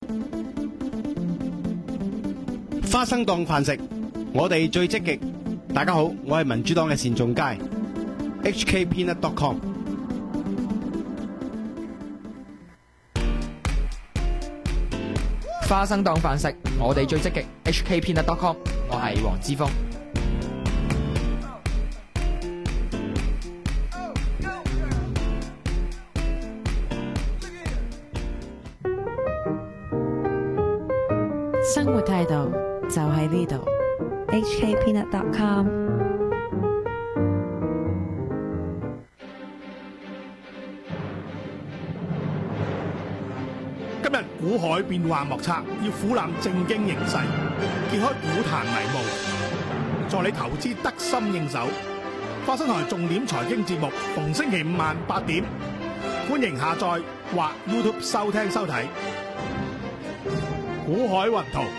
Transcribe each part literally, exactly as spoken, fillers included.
花生當飯食，我哋最積極。大家好，我係民主黨嘅單仲偕 H K peanut dot com。 花生當飯食，我哋最積極 H K peanut dot com。我係黃之鋒。 生活態度就喺呢度 H K peanut dot com。 今日股海變幻莫測，要俯瞰正經形勢，揭開股壇迷霧，助你投資得心應手。花生台重點財經節目，逢星期五晚八點，歡迎下載或 YouTube 收聽收睇。股海雲圖。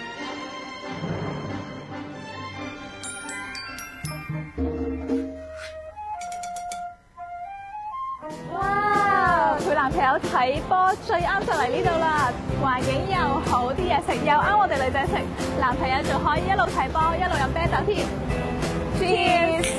哇！陪男朋友睇波最啱就嚟呢度啦，環境又好，啲嘢食又啱我哋女仔食，男朋友仲可以一路睇波一路飲啤酒添。Cheers！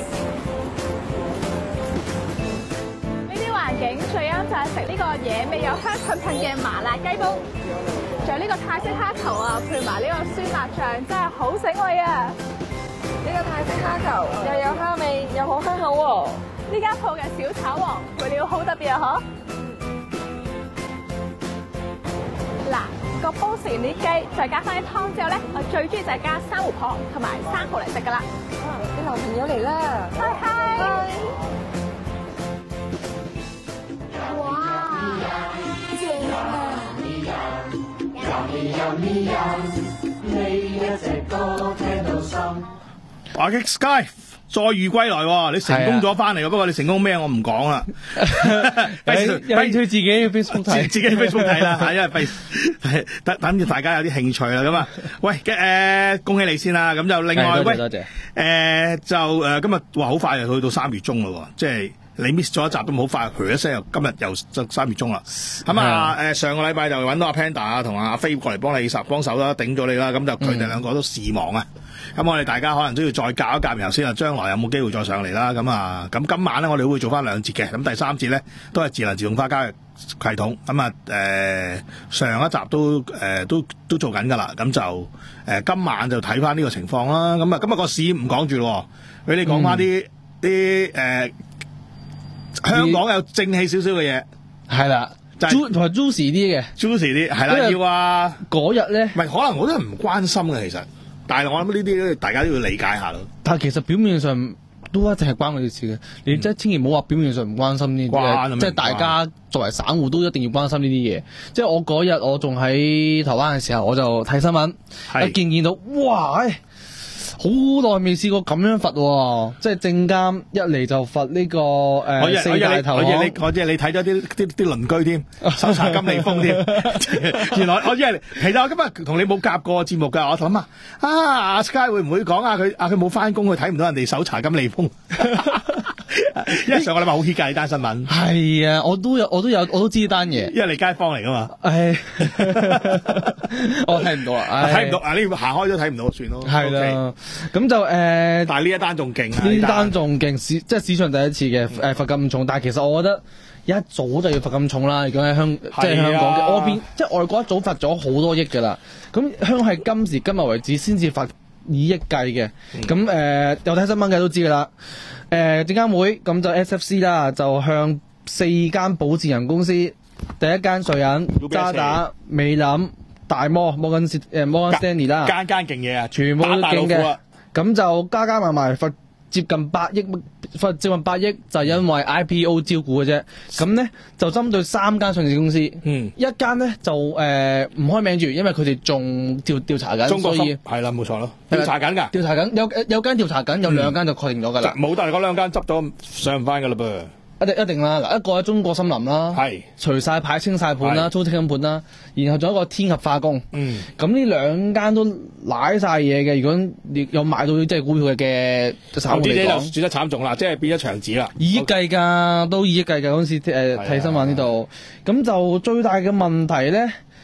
呢啲環境最啱就係食呢個野味又香噴噴嘅麻辣雞煲。仲有呢個泰式蝦球啊，配埋呢個酸辣醬，真係好醒胃啊！ 呢個泰式蝦球又有蝦味，又好香口喎。 呢間鋪嘅小炒王配料好特別啊！嗬，嗱個煲食完啲雞，再加翻啲湯之後咧，我最中意就係加珊瑚殼同埋生蠔嚟食噶啦。 啊，你男朋友嚟啦！ 嗨嗨！哇，正啊！ 阿 Sky 再遇歸來喎，你成功咗翻嚟喎，不過你成功咩我唔講啦。 有興趣自己 Facebook 睇， 自己 Facebook 睇啦，因為費等等住大家有啲興趣啦。咁啊，喂嘅誒，恭喜你先啦。咁就另外喂， 多謝誒就誒今日話好快就去到三月中咯，即係。你 miss 咗一集都唔好快，噓一聲又今日又三月中啦。咁啊，誒上個禮拜就揾到阿 Panda 啊同阿飛過嚟幫你實幫手啦，頂咗你啦。咁就佢哋兩個都事忙啊。咁、嗯、我哋大家可能都要再夾一夾，然後先啊，將來有冇機會再上嚟啦。咁啊，咁今晚咧我哋會做翻兩節嘅。咁第三節咧都係智能自動化交易系統。咁啊誒上一集都誒、呃、都都做緊㗎啦。咁就誒、呃、今晚就睇翻呢個情況啦。咁啊今日個市唔講住咯，俾你講翻啲啲誒。香港有正氣少少嘅嘢， 係啦，就係同埋 juicy 啲嘅 ，juicy 啲係啦，要啊嗰日咧， 唔係可能我都係唔關心嘅，其實，但係我諗呢啲大家都要理解下咯。 但係其實表面上都一定係關佢哋事嘅，你真係千祈唔好話表面上唔關心呢啲，即係大家作為散戶都一定要關心呢啲嘢。即係我嗰日我仲喺台灣嘅時候，我就睇新聞，一見見到哇！好耐未試過咁樣罰喎，即係證監一嚟就罰呢、這個誒、呃、四大投行。 我知你，我知你睇咗啲啲啲鄰居添，搜查金利豐添。原來我因為其實我今日同你冇夾過節目㗎，我諗啊，啊阿 Sky 會唔會講啊佢啊佢冇翻工，佢睇唔到人哋搜查金利豐。因為上個禮拜好 hit 㗎呢單新聞。 係啊，我都有我都有我都知呢單嘢， 因為你街坊嚟㗎嘛。 唉，我睇唔到啊， 睇唔到啊！你行開都睇唔到，算咯。 係啦。咁就誒，呃、 但係呢一單仲勁啊！ 呢單仲勁，市即係史上第一次嘅誒罰咁重，但係其實我覺得一早就要罰咁重啦。如果喺香，即係香港嘅外邊，即係外國一早罰咗好多億㗎啦。咁香港係今時今日為止先至罰以億計嘅。咁誒、呃、有睇新聞嘅都知㗎啦。誒證監會咁就 S F C 啦，就向四間保薦人公司，第一間瑞銀、渣打、美林、大摩、摩根士誒摩根 Stanley 啦， 間間勁嘢啊， 全部都勁嘅。咁就加加埋埋罰接近八億，罰接近八億就係因為 I P O 招股嘅啫。咁咧就針對三間上市公司，嗯，一間咧就誒唔、呃、開名住，因為佢哋仲調調查緊，所以係啦，冇錯咯，調查緊㗎， 調查緊有有間調查緊，有兩間就確定咗㗎啦。 冇得嗰兩間執咗上唔翻㗎啦噃。 一定一定啦，嗱一個係中國森林啦， 係除晒牌清晒盤啦，租清盤啦，然後仲有一個天合化工， 嗯， 咁呢兩間都瀨晒嘢嘅。如果你有買到即係股票嘅散戶嚟講，投資者就輸得慘重啦，即係變咗牆紙啦，以億計㗎，都以億計㗎嗰陣時誒睇新聞呢度，咁就最大嘅問題咧，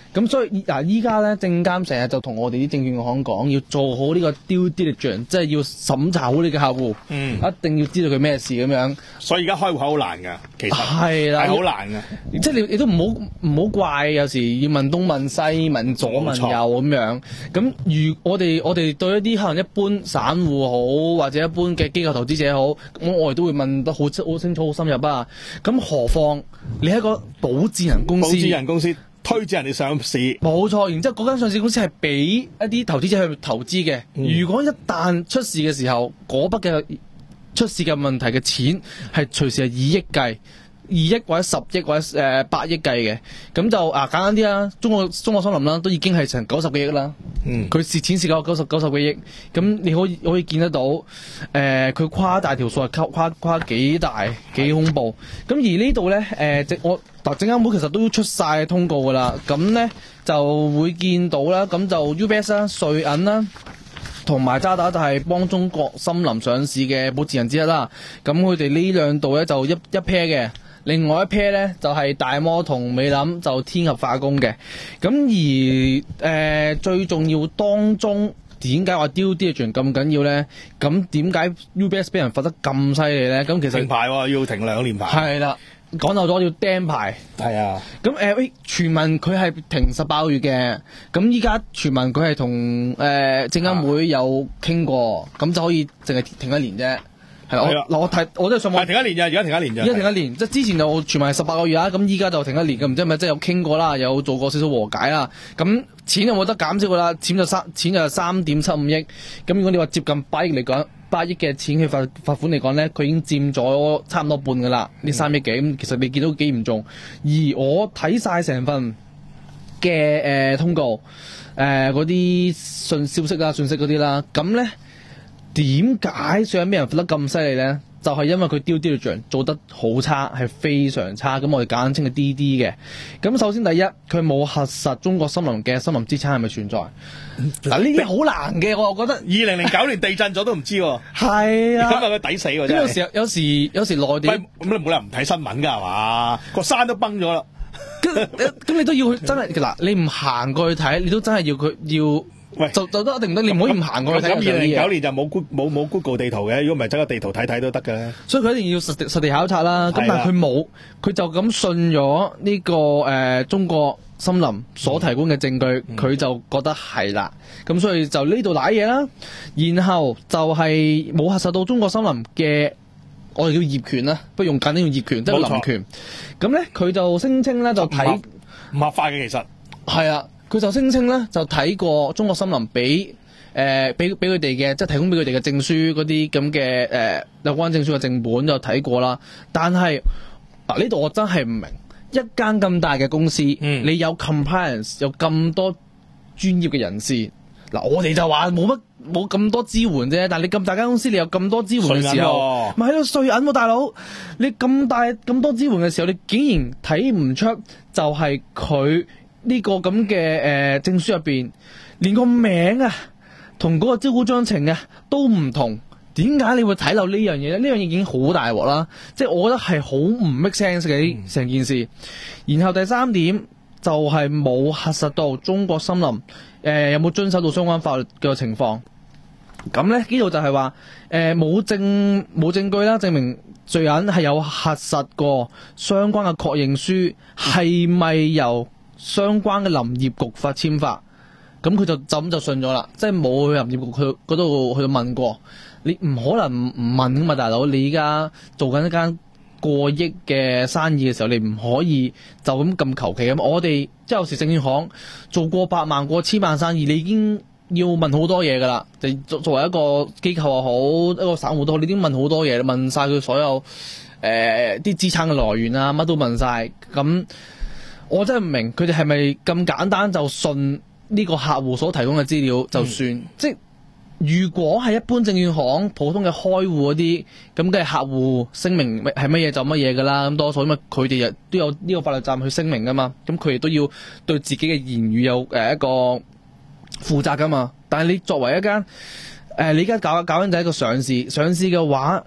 咁所以嗱，依家咧證監成日就同我哋啲證券行講，要做好呢個 due diligence，即係要審查好你嘅客戶， 嗯， 一定要知道佢咩事咁樣。 所以而家開戶口好難㗎，其實係啦， 係好難㗎。 即係你你都唔好唔好怪，有時要問東問西，問左問右咁樣。咁如我哋我哋對一啲可能一般散戶好，或者一般嘅機構投資者好，咁我哋都會問得好好清楚、好深入啊。咁何況你係一個保薦人公司， 保薦人公司推薦人哋上市， 冇錯。然之後嗰間上市公司係俾一啲投資者去投資嘅。 嗯、 如果一旦出事嘅時候，嗰筆嘅出事嘅問題嘅錢係隨時係以億計。二億或者十億或者誒八億計嘅，咁就啊簡單啲啦，中國中國森林啦，都已經係成九十幾億啦。嗯，佢蝕錢蝕夠九十九十幾億，咁你可以可以見得到，誒、呃、佢誇大條數係誇誇誇幾大幾恐怖。咁而呢度咧誒，即、呃、我嗱證監會其實都出晒通告噶啦，咁咧就會見到啦，咁就 U B S 啦、瑞銀啦。同埋渣打就係幫中國森林上市嘅保薦人之一啦，咁佢哋呢兩度咧就一一 pair 嘅，另外一 pair 咧就係、是、大摩同美林就天合化工嘅，咁而誒、呃、最重要當中點解話 due diligence 咁緊要咧？咁點解 U B S 俾人罰得咁犀利咧？咁其實停牌喎、啊，要停兩年牌。 係啦。講漏咗要釘牌， 係啊。 咁誒，喂、呃，傳聞佢係停十八個月嘅，咁依家傳聞佢係同誒證監會有傾過，咁、啊、就可以淨係停一年啫。係我嗱我睇我都係上網。係停一年咋，而家停一年咋。而家停一年，即係之前就傳聞係十八個月啊，咁依家就停一年，咁唔知係咪即係有傾過啦，有做過少少和解啦。咁錢有冇得減少噶啦？錢就三錢就三點七五億。咁如果你話接近八億嚟講。八億嘅錢去罰罰款嚟講咧，佢已經佔咗差唔多半噶啦，呢三億幾咁，其實你見到幾嚴重。而我睇晒成份嘅誒、呃、通告，誒嗰啲信消息啦、信息嗰啲啦，咁咧點解想俾人罰得咁犀利咧？就係、是、因為佢 due diligence 做得好差，係非常差。咁我哋簡稱佢 D D 嘅。咁首先第一，佢冇核實中國森林嘅森林資產係咪存在。嗱呢啲好難嘅，我覺得。二零零九年地震咗都唔知喎。係啊。今日佢抵死喎真係。有時有時有時內地。咁你冇理由唔睇新聞㗎係嘛？個山都崩咗啦。 咁你都要去真係嗱，你唔行過去睇，你都真係要佢要。喂，就就得一定唔得，你唔可以唔行過去睇。咁二零零九年就冇冇冇 Google 地圖嘅，如果唔係整個地圖睇睇都得嘅咧。所以佢一定要實地實地考察啦。咁但係佢冇，佢就咁信咗呢、這個誒、呃、中國森林所提供嘅證據，佢、嗯、就覺得係啦。咁所以就呢度瀨嘢啦。然後就係冇核實到中國森林嘅，我哋叫業權啦，不如用簡單用業權，即係林權。咁咧佢就聲稱咧就睇唔合法嘅，其實係啊。佢就聲稱咧，就睇過中國森林俾誒俾俾佢哋嘅，即係提供俾佢哋嘅證書嗰啲咁嘅誒有關證書嘅正本就睇過啦。但係嗱呢度我真係唔明，一間咁大嘅公司，嗯、你有 compliance 有咁多專業嘅人士，嗱我哋就話冇乜冇咁多支援啫。但係你咁大間公司，你有咁多支援嘅時候，咪喺度稅銀喎，大佬！你咁大咁多支援嘅時候，你竟然睇唔出就係佢。呢個咁嘅誒證書入邊，連個名啊，同嗰個招股章程啊都唔同，點解你會睇漏呢樣嘢咧？呢樣嘢已經好大鑊啦，即係我覺得係好唔 make sense 嘅成件事。然後第三點就係、是、冇核實到中國森林誒、呃、有冇遵守到相關法律嘅情況。咁咧呢度就係話誒冇證冇證據啦，證明罪人係有核實過相關嘅確認書係咪由相關嘅林業局發簽發，咁佢就就咁就信咗啦，即係冇去林業局去嗰度去問過，你唔可能唔問噶嘛，大佬，你而家做緊一間過億嘅生意嘅時候，你唔可以就咁咁求其咁。我哋即係有時證券行做過百萬過千萬生意，你已經要問好多嘢噶啦。就作作為一個機構又好，一個散戶都好，你已經問好多嘢，問晒佢所有誒啲資產嘅來源啊，乜都問晒咁。我真係唔明佢哋係咪咁簡單就信呢個客戶所提供嘅資料就算？嗯、即係如果係一般證券行普通嘅開戶嗰啲，咁梗係客戶聲明係乜嘢就乜嘢噶啦。咁多數因為佢哋都有呢個法律責任去聲明噶嘛，咁佢哋都要對自己嘅言語有誒一個負責噶嘛。但係你作為一間誒、呃，你而家搞搞緊就係一個上市，上市嘅話，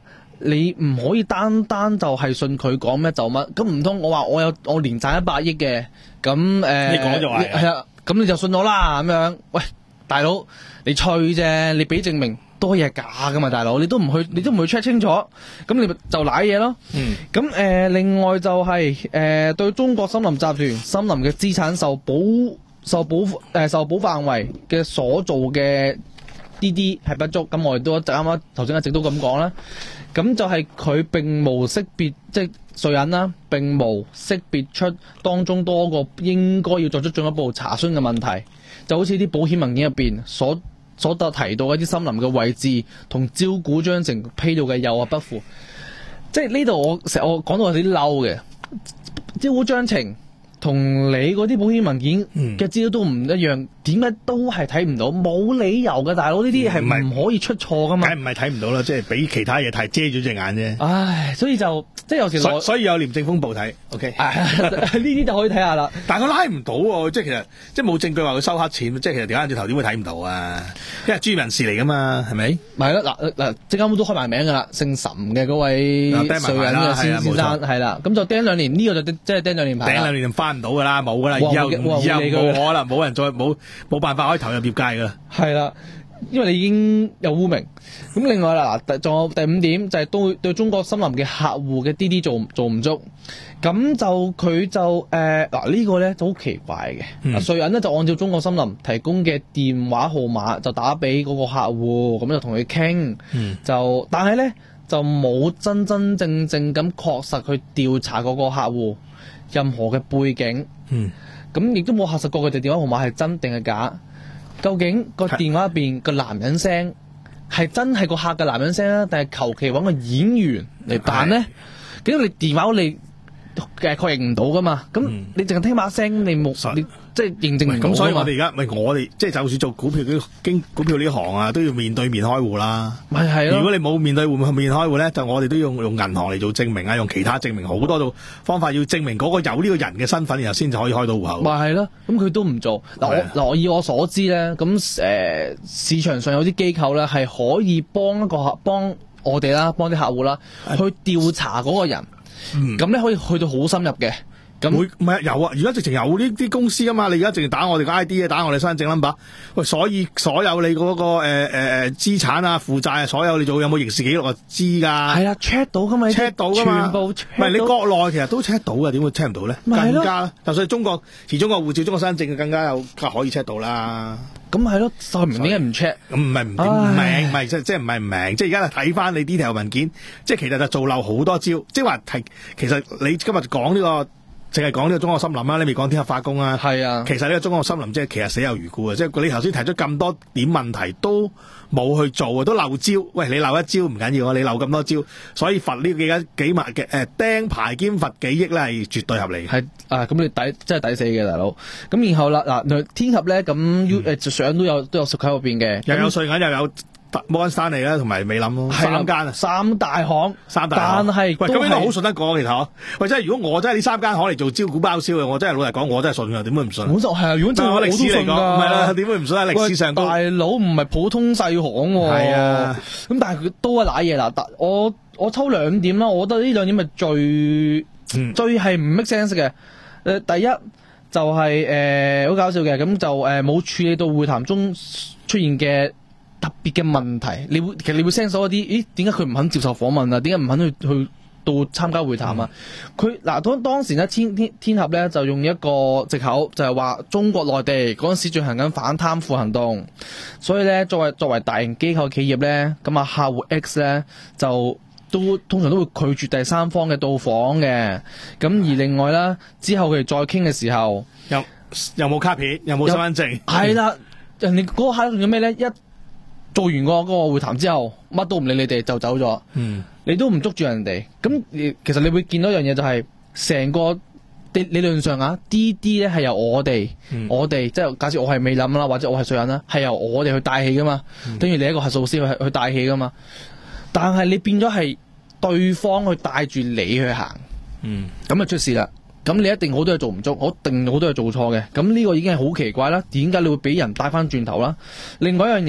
你唔可以單單就係信佢講咩就乜，咁唔通我話我有我年賺一百億嘅，咁誒、呃、 你講就係係啊，咁你就信我啦咁樣。喂，大佬你吹啫，你俾證明都係假噶嘛，大佬你都唔去，你都唔去 check 清楚，咁你咪就瀨嘢咯。 嗯， 咁誒、呃，另外就係、是、誒、呃、對中國森林集團森林嘅資產受保受保誒、呃、受保範圍嘅所做嘅啲啲係不足，咁我哋都啱啱頭先一直都咁講啦。咁就係佢並無識別，即係瑞銀啦，並無識別出當中多個應該要作出進一步查詢嘅問題，就好似啲保險文件入邊所所特提到一啲森林嘅位置同招股章程披露嘅有啊不符，即係呢度我成日我講到有啲嬲嘅，招股章程同你嗰啲保險文件嘅資料都唔一樣，點解、嗯、都係睇唔到？冇理由嘅，大佬呢啲係唔可以出錯噶嘛？ 梗係唔係睇唔到啦，即係俾其他嘢太遮咗隻眼啫。 唉，所以就即係有時所所以有廉政風暴睇 ，OK，呢啲就可以睇下啦。 但係佢拉唔到喎，即係其實即係冇證據話佢收黑錢，即係其實調翻轉頭點會睇唔到啊？因為專業人士嚟噶嘛，係咪？ 咪係咯，嗱嗱，證監會都開埋名噶啦，姓岑嘅嗰位瑞銀嘅先先生係啦，咁就釘兩年，呢、這個就即係釘兩年牌。 釘兩年就翻唔到噶啦，冇噶啦，以後以後冇可能，冇人再冇冇辦法可以投入業界噶啦。 係啦。因為你已經有污名，咁另外啦，嗱，仲有第五點就係對對中國森林嘅客戶嘅 D D 做做唔足，咁就佢就誒嗱呢個咧就好奇怪嘅，嗯、瑞銀咧就按照中國森林提供嘅電話號碼就打俾嗰個客戶，咁就同佢傾，嗯、就但係咧就冇真真正正咁確實去調查嗰個客戶任何嘅背景，咁亦都冇核實過佢哋電話號碼係真定係假。究竟個電話入邊個男人聲係真係個客嘅男人聲啊，定係求其揾個演員嚟扮咧？咁你電話你嘅確認唔到噶嘛？咁、嗯、你淨係聽把聲，你冇你即係認證唔到。咁所以我哋而家咪我哋即係就算做股票經股票呢行啊，都要面對面開戶啦。咪係咯。如果你冇面對面面開戶咧，就我哋都要用銀行嚟做證明啊，用其他證明好多種方法，要證明嗰個有呢個人嘅身份，然後先至可以開到戶口。咪係咯。咁佢都唔做。嗱我嗱我以我所知咧，咁誒、呃、市場上有啲機構咧係可以幫一個客幫我哋啦，幫啲客戶啦去調查嗰個人。咁咧、嗯、可以去到好深入嘅，咁會唔係有啊？而家直情有呢啲公司啊嘛！你而家直情打我哋個 I D 啊，打我哋身份證 number， 喂，所以所有你嗰、那個誒誒誒資產啊、負債啊，所有你做有冇刑事記錄啊，知噶。係啊 check 到噶嘛 ，check 到噶嘛，全部唔係你國內其實都 check 到噶，點會 check 唔到咧？更加，就算中國持中國護照、中國身份證，更加有可以 check 到啦。咁係咯，就唔明點解唔 check？咁唔係唔明，唔係即即係唔係唔明，即係而家睇翻你 detail 文件，即係其實就做漏好多招，即係話係其實你今日講呢個。淨係講呢個中國森林啊，你未講天合化工啊。係啊，其實呢個中國森林即係其實死有餘辜啊，即係你頭先提出咁多點問題都冇去做啊，都漏招。喂，你漏一招唔緊要啊，你漏咁多招，所以罰呢幾間幾萬嘅誒釘牌兼罰幾億咧係絕對合理。係啊，咁你抵真係抵死嘅大佬。咁然後啦嗱，天合咧咁誒上都有都有屬喺入邊嘅，又有瑞銀又有。摩根士丹利啦，同埋美林咯，三間啊，三大行，三大行。但係喂，咁呢個好信得過其實嗬。喂，真係如果我真係呢三間行嚟做招股包銷嘅，我真係老實講，我真係信㗎，點會唔信？我就係啊，如果真係我歷史嚟講，唔係啦，點會唔信喺歷史上？大佬唔係普通細行喎。係啊，咁但係佢都係瀨嘢啦。但我我抽兩點啦，我覺得呢兩點係最、嗯、最係唔 make sense 嘅。誒，第一就係誒好搞笑嘅，咁就誒冇、呃、處理到會談中出現嘅特別嘅問題，你會其實你會 sense 到一啲，咦？點解佢唔肯接受訪問啊？點解唔肯去去到參加會談啊？佢嗱、嗯，當當時咧，天天天合咧就用一個藉口，就係、是、話中國內地嗰陣時進行緊反貪腐行動，所以咧作為作為大型機構企業咧，咁啊客戶 X 咧就都通常都會拒絕第三方嘅到訪嘅。咁而另外啦，之後佢哋再傾嘅時候，又又冇卡片，又冇身份證，係啦，人哋嗰個客仲有咩咧？一做完個嗰個會談之後，乜都唔理你哋就走咗。嗯，你都唔捉住人哋，咁其實你會見到一樣嘢就係、是、成個理理論上啊 ，D D 咧係由我哋，嗯、我哋即係假設我係美林啦，或者我係瑞銀啦，係由我哋去帶起噶嘛。嗯、等於你一個核數師去去帶起噶嘛。但係你變咗係對方去帶住你去行，嗯，咁就出事啦。咁你一定好多嘢做唔足，我一定好多嘢做錯嘅。咁呢個已經係好奇怪啦。點解你會俾人帶翻轉頭啦？另外一樣嘢。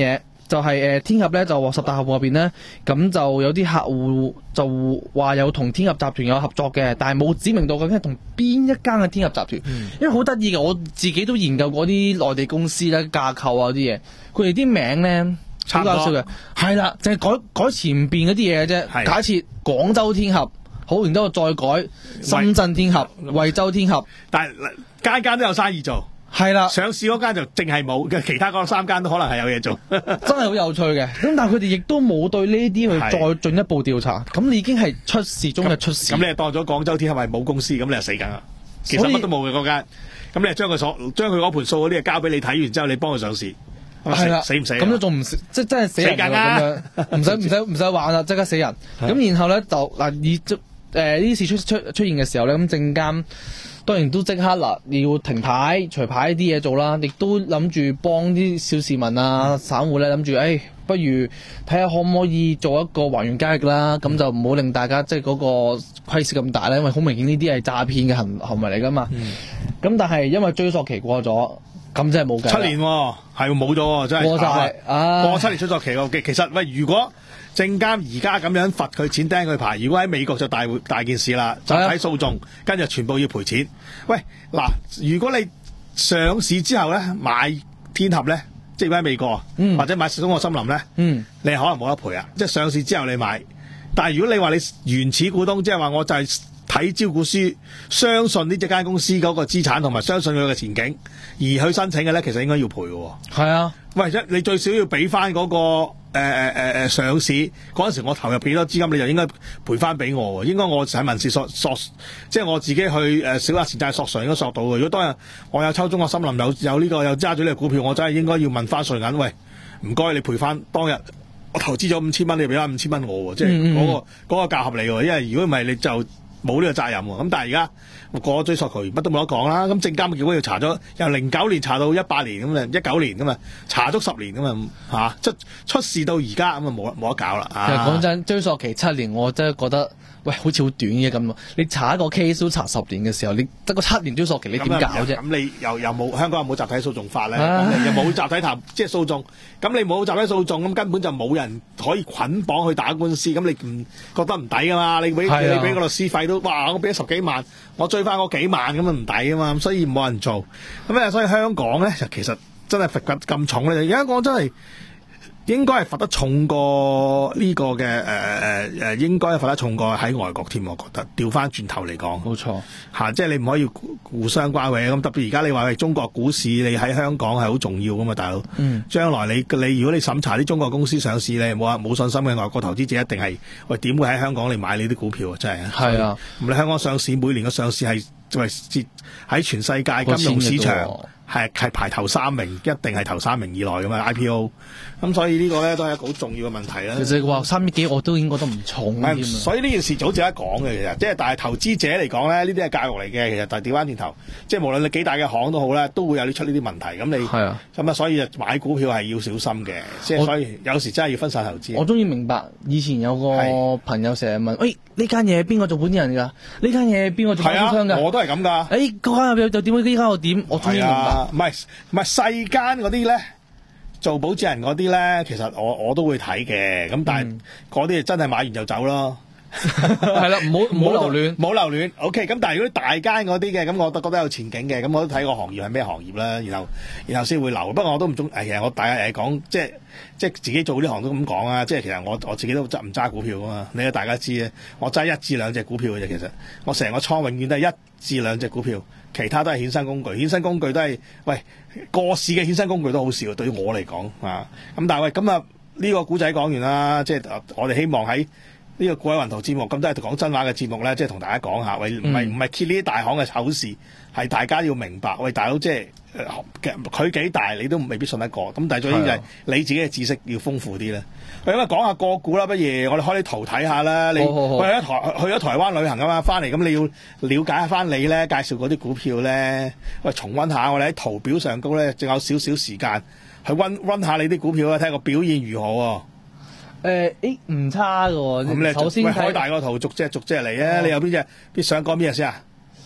就係、是、誒、呃、天合咧就話十大客戶入邊咧，咁就有啲客戶就話有同天合集團有合作嘅，但係冇指明到究竟係同邊一間嘅天合集團。嗯、因為好得意嘅，我自己都研究過啲內地公司咧架構啊啲嘢，佢哋啲名咧好搞笑嘅，係啦，就係、是、改改前邊嗰啲嘢嘅啫。假設廣州天合，好，然之後再改深圳天合、惠州天合， 但係間間都有生意做。 係啦， 上市嗰間就淨係冇嘅，其他嗰三間都可能係有嘢做， 真係好有趣嘅。咁但係佢哋亦都冇對呢啲去再進一步調查，咁你已經係出事中嘅出事。 咁你係當咗廣州天合係冇公司，咁你係死梗啦。其實乜都冇嘅嗰間，咁你係將佢所將佢嗰盤數嗰啲嘢交俾你睇完之後，你幫佢上市，係啦，死唔死？ 咁都仲唔即係真係死人㗎咁樣，唔使唔使唔使玩啦，即刻死人。咁然後咧就嗱以誒呢啲事出出出現嘅時候咧，咁證監當然都即刻嗱，你要停牌、除牌啲嘢做啦，亦都諗住幫啲小市民啊、散戶咧，諗住誒，不如睇下可唔可以做一個還原交易啦，咁、嗯、就唔好令大家即係嗰個虧蝕咁大咧，因為好明顯呢啲係詐騙嘅行行為嚟噶嘛。咁、嗯、但係因為追溯期過咗，咁真係冇計。七年喎，係冇咗，真係過晒啊！ 過七年追溯期喎，其實喂，如果證監而家咁樣罰佢錢釘佢牌，如果喺美國就大大件事啦，集體訴訟，跟住全部要賠錢。喂，嗱，如果你上市之後咧買天合咧，即係如果喺美國，嗯、或者買中國森林咧，嗯、你可能冇得賠啊！即係上市之後你買，但係如果你話你原始股東，即係話我就係睇招股書，相信呢隻間公司嗰個資產同埋相信佢嘅前景而去申請嘅咧，其實應該要賠嘅。 係啊， 喂，一你最少要俾翻嗰個。誒誒誒誒上市嗰陣時，我投入幾多資金，你就應該賠翻俾我喎。應該我喺民事索索，即係我自己去誒小額錢債索償應該索到嘅。如果當日我有抽中國森林有有呢、這個有揸住呢個股票，我真係應該要問翻稅銀。喂，唔該你賠翻當日我投資咗五千蚊，你俾翻五千蚊我喎。即係嗰、那個嗰、那個價合理喎。因為如果唔係你就冇呢個責任喎。咁但係而家過咗追溯期，乜都冇得講啦。咁證監結果要查咗，由零九年查到一八年咁啊，一九年咁啊，查足十年咁啊嚇，出出事到而家咁啊冇冇得搞啦。 其實講真，追溯期七年，我真係覺得喂好似好短嘅咁。你查一個 case 都查十年嘅時候，你得個七年追溯期，你點搞啫？ 咁你又又冇香港有冇集體訴訟法咧？又冇集體談即係訴訟，咁你冇集體訴訟，咁根本就冇人可以捆綁去打官司。咁你唔覺得唔抵噶嘛？你俾你俾個律師費都哇，我俾咗十幾萬，我追翻嗰幾萬咁啊唔抵啊嘛，所以冇人做。咁啊，所以香港咧就其實真係罰咁重咧。而家講真係應該係罰得重過呢個嘅誒誒誒，應該係罰得重過喺外國添。我覺得調翻轉頭嚟講， 冇錯嚇，即係你唔可以互相關係咁。特別而家你話係中國股市，你喺香港係好重要噶嘛，大佬。嗯。將來你你如果你審查啲中國公司上市咧，冇冇信心嘅外國投資者一定係喂點會喺香港嚟買你啲股票啊？真係。係啊。咁你香港上市每年嘅上市係就係喺全世界金融市場。係係排頭三名，一定係頭三名以內咁嘛 I P O， 咁所以呢個咧都係一個好重要嘅問題啦。 其實話三億幾我都已經覺得唔重添。 所以呢件事好值得講嘅，其實即係但係投資者嚟講咧，呢啲係教育嚟嘅。其實但係調翻轉頭，即係無論你幾大嘅行都好咧，都會有啲出呢啲問題。咁你係啊，咁啊，所以就買股票係要小心嘅。即係所以有時真係要分散投資。 我終於明白，以前有個朋友成日問，喂，呢間嘢邊個做本地人㗎？呢間嘢邊個做發展商㗎？ 我都係咁㗎。 誒，嗰間又又點？呢間又點？我終於明白。 唔係唔係細間嗰啲咧，做保薦人嗰啲咧，其實我我都會睇嘅。咁但係嗰啲真係買完就走咯。 係啦，唔好唔好留戀， 唔好留戀。O K，咁但係如果大間嗰啲嘅，咁我都覺得有前景嘅，咁我都睇個行業係咩行業啦，然後然後先會留。不過我都唔中，誒，其實我大家誒講，即係即係自己做呢行都咁講啊。即係其實我我自己都揸唔揸股票噶嘛。你大家知啊，我揸一至兩隻股票嘅啫。其實我成個倉永遠都係一至兩隻股票。其他都係衍生工具，衍生工具都係喂過市嘅衍生工具都好少，對於我嚟講啊。咁但係喂，咁啊呢個古仔講完啦，即係我哋希望喺呢個股海雲圖節目，咁都係講真話嘅節目咧，即係同大家講下，喂唔係唔係揭呢啲大行嘅醜事，係大家要明白，喂大佬即係佢幾大你都未必信得過，咁但係最緊要就係你自己嘅知識要豐富啲咧。喂，咁啊講下個股啦，不如我哋開啲圖睇下啦。你去咗台去咗台灣旅行啊嘛，翻嚟咁你要了解下翻你咧，介紹嗰啲股票咧，喂重溫下我哋喺圖表上高咧，仲有少少時間去溫溫下你啲股票啊，睇下個表現如何喎。 誒，誒唔差㗎喎。 咁你首先開大個圖，逐隻逐隻嚟啊！你有邊隻？邊想講邊隻先啊？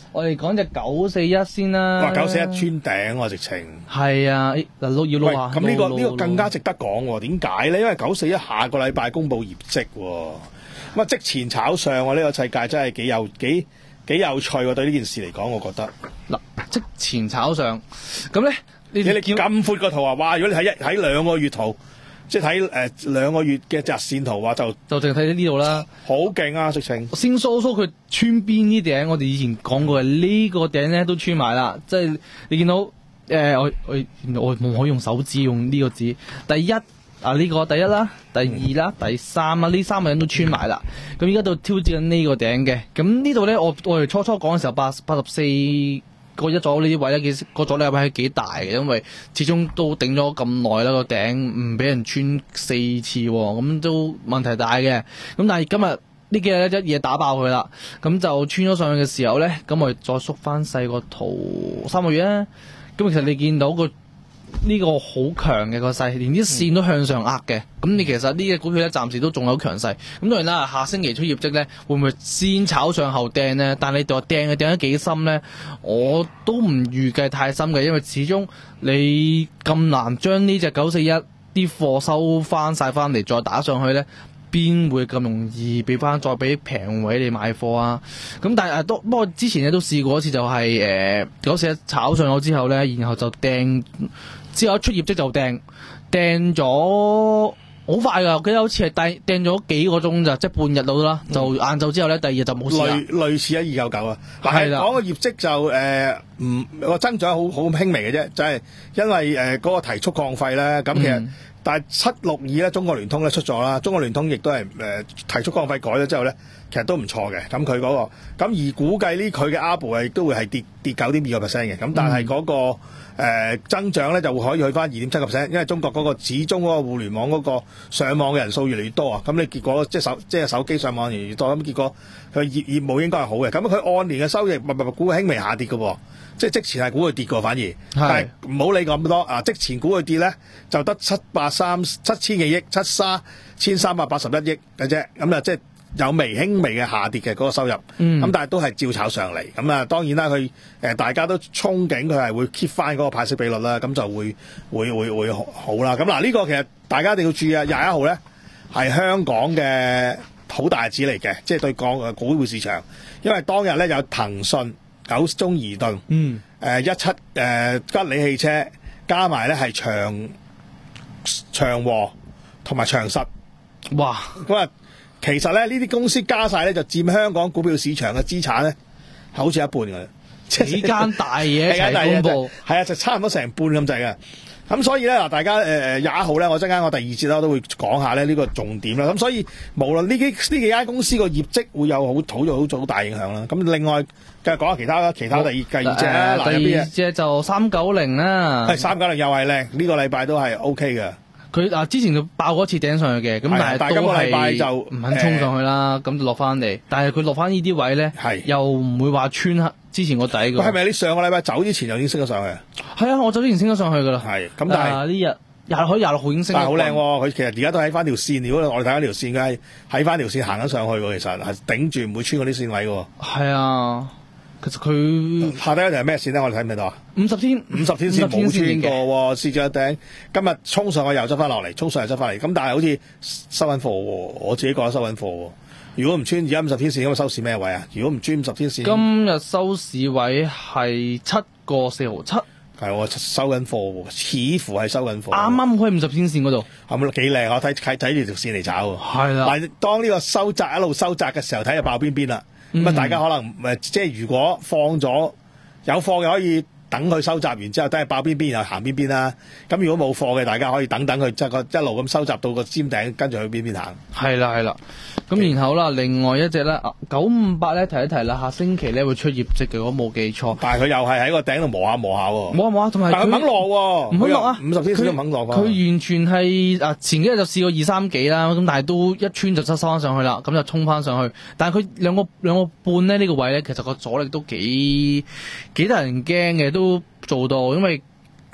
我哋講隻九四一先啦。 哇！九四一穿頂喎，直情。 係啊，嗱撈要喂， 撈下。 咁呢個撈呢個更加值得講喎。點解咧？因為九四一下個禮拜公佈業績喎。咁啊，即前炒上喎，呢個世界真係幾有幾幾有趣喎。對呢件事嚟講，我覺得嗱，即前炒上，咁咧你你你見咁闊個圖啊！哇！如果你睇一睇兩個月圖，即係睇誒兩個月嘅日線圖話，就就淨係睇呢度啦。 好勁啊！直情先蘇蘇佢穿邊呢頂，我哋以前講過嘅呢個頂咧都穿埋啦。即係你見到誒、呃，我我我冇可以用手指用呢個指。第一啊呢、這個第一啦，第二啦，第三啦，呢三個人都穿埋啦。咁而家到挑戰緊呢個頂嘅。咁呢度咧，我我哋初初講嘅時候，八八十四個一左呢啲位咧，幾個阻力位係幾大嘅，因為始終都頂咗咁耐啦個頂，唔俾人穿四次喎，咁都問題大嘅。咁但係今日呢幾日一嘢打爆佢啦，咁就穿咗上去嘅時候咧，咁我哋再縮翻細個圖三個月咧，咁其實你見到個呢個好強嘅個勢，連啲線都向上壓嘅。咁你其實呢隻股票咧，暫時都仲有強勢。咁當然啦，下星期出業績咧，會唔會先炒上後掟咧？但係你話掟嘅掟得幾深咧？我都唔預計太深嘅，因為始終你咁難將呢隻九四一啲貨收翻晒翻嚟，再打上去咧，邊會咁容易俾翻再俾平位你買貨啊？咁但係都不過之前咧都試過一次，就係誒九四一炒上咗之後咧，然後就掟。之後一出業績就掟掟咗好快㗎，我記得好似係掟掟咗幾個鐘咋，即係半日到啦。嗯、就晏晝之後咧，第二日就冇事啦。類類似一二九九啊， 係啦。 講個業績就誒唔個增長好好輕微嘅啫，就係、是、因為誒嗰、呃那個提速降費咧，咁其實、嗯、但係七六二咧，中國聯通咧出咗啦，中國聯通亦都係誒、呃、提速降費改咗之後咧，其實都唔錯嘅。咁佢嗰個咁而估計呢佢嘅 A R P U 係都會係跌跌九點二個 percent 嘅，咁但係嗰、那個。嗯誒、呃、增長咧就會可以去翻二點七個 percent，因為中國嗰個始終嗰個互聯網嗰個上網嘅人數越嚟越多啊，咁你結果即係手即係手機上網越嚟越多，咁結果佢業業務應該係好嘅，咁佢按年嘅收益咪咪估輕微下跌嘅喎，即係即前係估佢跌嘅反而，但係唔好理咁多啊，即前估佢跌咧就得七百三七千幾億，七三千三百八十一億嘅啫，咁啊即係。有微輕微嘅下跌嘅嗰個收入，咁、嗯、但係都係照炒上嚟。咁啊，當然啦，佢誒、呃、大家都憧憬佢係會 keep 翻嗰個派息比率啦，咁就會會會會好啦。咁嗱，呢個其實大家一定要注意啊！廿一號咧係香港嘅好大日子嚟嘅，即係對港誒股匯市場，因為當日咧有騰訊、九中移動、嗯誒一七誒吉利汽車加埋咧係長長和同埋長實，哇咁啊！其實咧，呢啲公司加晒咧，就佔香港股票市場嘅資產咧，係好似一半嘅。 幾間大嘢一齊公佈， 係啊，就差唔多成半咁滯嘅。咁所以咧嗱，大家誒誒廿一號咧，我陣間我第二節啦都會講下咧呢個重點啦。咁所以無論呢幾呢幾間公司個業績會有好好好好大影響啦。咁另外繼續講下其他啦，其他第二第二隻啦，嗱有邊嘢？ 第二隻就三九零啦。 係三九零又係靚，呢個禮拜都係 O K 嘅。 佢啊，之前佢爆過一次頂上去嘅，咁但係都係唔肯衝上去啦，咁就落翻嚟。但係佢落翻呢啲位咧，又唔會話穿之前個底嘅。 係咪你上個禮拜走之前就已經升咗上去啊？ 係啊，我走之前升咗上去噶啦。 係咁，但係呢日廿可以廿六號已經升咗。 但係好靚喎，佢其實而家都喺翻條線。如果我哋睇翻條線，佢係喺翻條線行緊上去喎。其實係頂住唔會穿嗰啲線位嘅。係啊。其實佢下低嗰條係咩線咧？我哋睇唔睇到啊？ 五十天， 五十天線冇穿過喎，試咗一頂。今日衝上去又執翻落嚟，衝上又執翻嚟。咁但係好似收緊貨喎，我自己覺得收緊貨喎。如果唔穿而家五十天線，咁收市咩位啊？如果唔穿五十天線， 今日收市位係七個四毫七。 係喎，收緊貨喎，似乎係收緊貨。 啱啱喺五十天線嗰度， 係咪幾靚？我睇睇睇住條線嚟炒喎。 係啦。 但係當呢個收窄一路收窄嘅時候，睇下爆邊邊啦。咁啊、嗯，大家可能誒，即係如果放咗有貨嘅，可以等佢收集完之後，等佢爆邊邊，然後行邊邊啦。咁如果冇貨嘅，大家可以等等佢，即係個一路咁收集到個尖頂，跟住去邊邊行。係啦，係啦。咁然後啦，另外一隻咧，九五八咧提一提啦，下星期咧會出業績嘅，如果冇記錯。 但係佢又係喺個頂度磨下磨下喎。 磨下磨下，同埋佢唔肯落喎， 唔肯落啊！ 五十天線都唔肯落。 佢完全係啊，前幾日就試過二三幾啦，咁但係都一穿就收收翻上去啦，咁就衝翻上去。但係佢兩個兩個半咧呢、呢個位咧，其實個阻力都幾幾得人驚嘅，都做到，因為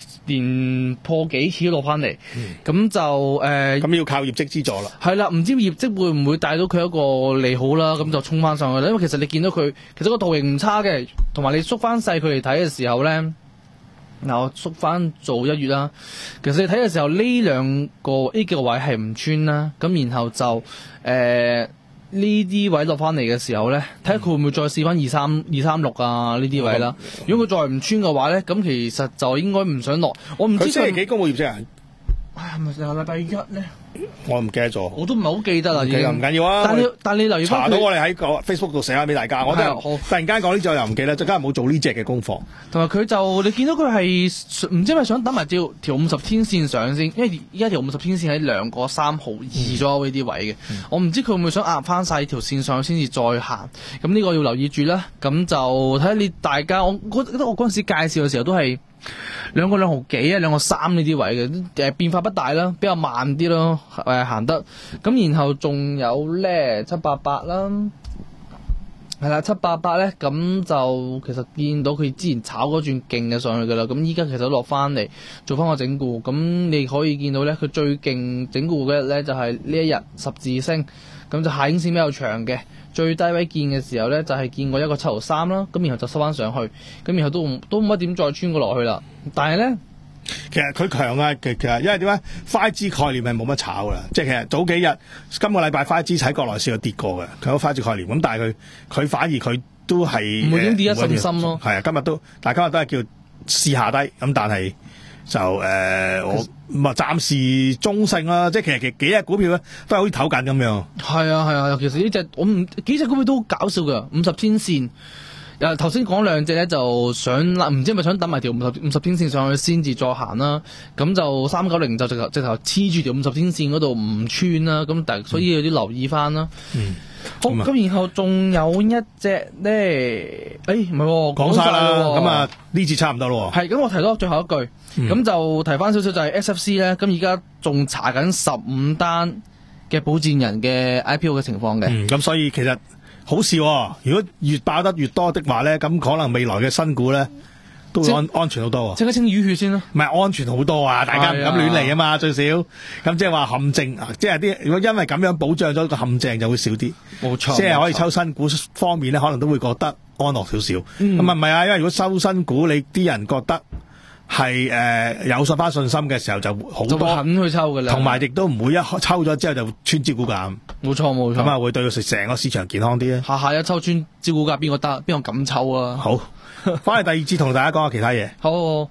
連破幾次都落翻嚟，咁、嗯、就誒，咁、呃、 要靠業績資助啦。 係啦，唔知業績會唔會帶到佢一個利好啦？咁就衝翻上去啦。因為其實你見到佢其實個圖形唔差嘅，同埋你縮翻細佢嚟睇嘅時候咧，嗱我縮翻做一月啦。其實你睇嘅時候呢兩個呢幾個位係唔穿啦，咁然後就誒。呃呢啲位落翻嚟嘅時候咧，睇下佢會唔會再試翻二三二三六啊呢啲位啦。如果佢再唔穿嘅話咧，咁其實就應該唔想落。我唔知佢星期幾公布業績啊？ 係咪上個禮拜一咧？ 我唔記得咗， 我都唔係好記得啦。已經唔緊要啊。 但你但你留意查到我哋喺個 Facebook 度寫翻俾大家。我哋突然間講呢隻又唔記得，即係冇做呢隻嘅功課。 同埋佢就你見到佢係唔知係咪想等埋條條五十天線上先，因為依家條五十天線喺兩個三毫二左右呢啲位嘅。嗯、我唔知佢會唔會想壓翻晒條線上先至再行。咁呢個要留意住啦。咁就睇下你大家，我覺得我嗰陣時介紹嘅時候都係。兩個兩毫幾啊，兩個三呢啲位嘅，誒變化不大啦，比較慢啲咯，誒行得。咁然後仲有咧七八八啦，係啦七八八咧，咁就其實見到佢之前炒嗰轉勁嘅上去噶啦，咁依家其實都落翻嚟做翻個整固。咁你可以見到咧，佢最勁整固嘅日咧就係呢一日十字星，咁就下影線比較長嘅。最低位見嘅時候咧，就係、是、見過一個七毫三啦，咁然後就收翻上去，咁然後都都冇乜點再穿過落去啦。但係咧， 其實佢強啊，其實因為點解 五 G 概念係冇乜炒噶啦，即係其實早幾日今個禮拜五 G 喺國內試過跌過嘅，佢有五 G 概念，咁但係佢佢反而佢都係唔會點跌一信心咯。 係啊，今日都但係今日都係叫試下低，咁但係就誒、呃、我咪暫時中性啦，即係其實其實幾隻股票咧都係好似唞緊咁樣。 係啊係啊，其實呢隻我唔幾隻股票都好搞笑㗎，五十天線。誒頭先講兩隻咧，就想唔知係咪想等埋條五十五十天線上去先至再行啦。咁就三九零就直頭直頭黐住條五十天線嗰度唔穿啦。咁但係所以有啲留意翻啦。嗯。好，咁、嗯、然後仲有一隻咧，誒唔係講晒啦。 咁啊呢次差唔多咯。 係，咁我提多最後一句，咁、嗯、就提翻少少就係 S F C 咧。咁而家仲查緊十五單嘅保薦人嘅 I P O 嘅情況嘅。 咁、嗯、所以其實好事、哦，如果越爆得越多的話咧，咁可能未來嘅新股咧都會安安全好多。 清一清淤血先啦， 唔係安全好多啊！大家唔敢亂嚟啊嘛，最少咁即係話陷阱，即係啲如果因為咁樣保障咗個陷阱就會少啲。冇錯，即係可以抽新股方面咧，可能都會覺得安樂少少。咁啊唔係啊，因為如果收新股，你啲人覺得係誒、呃、有信翻信心嘅時候，就好多肯去抽㗎啦。同埋亦都唔會一抽咗之後就穿招股價。 冇錯冇錯， 咁啊會對成個市場健康啲啊。 下下一抽穿招股價，邊個得？邊個敢抽啊？ 好，翻嚟第二節同大家講下其他嘢。 好，好，好。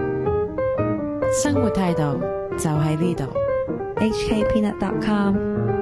生活態度就喺呢度。H K Peanut dot com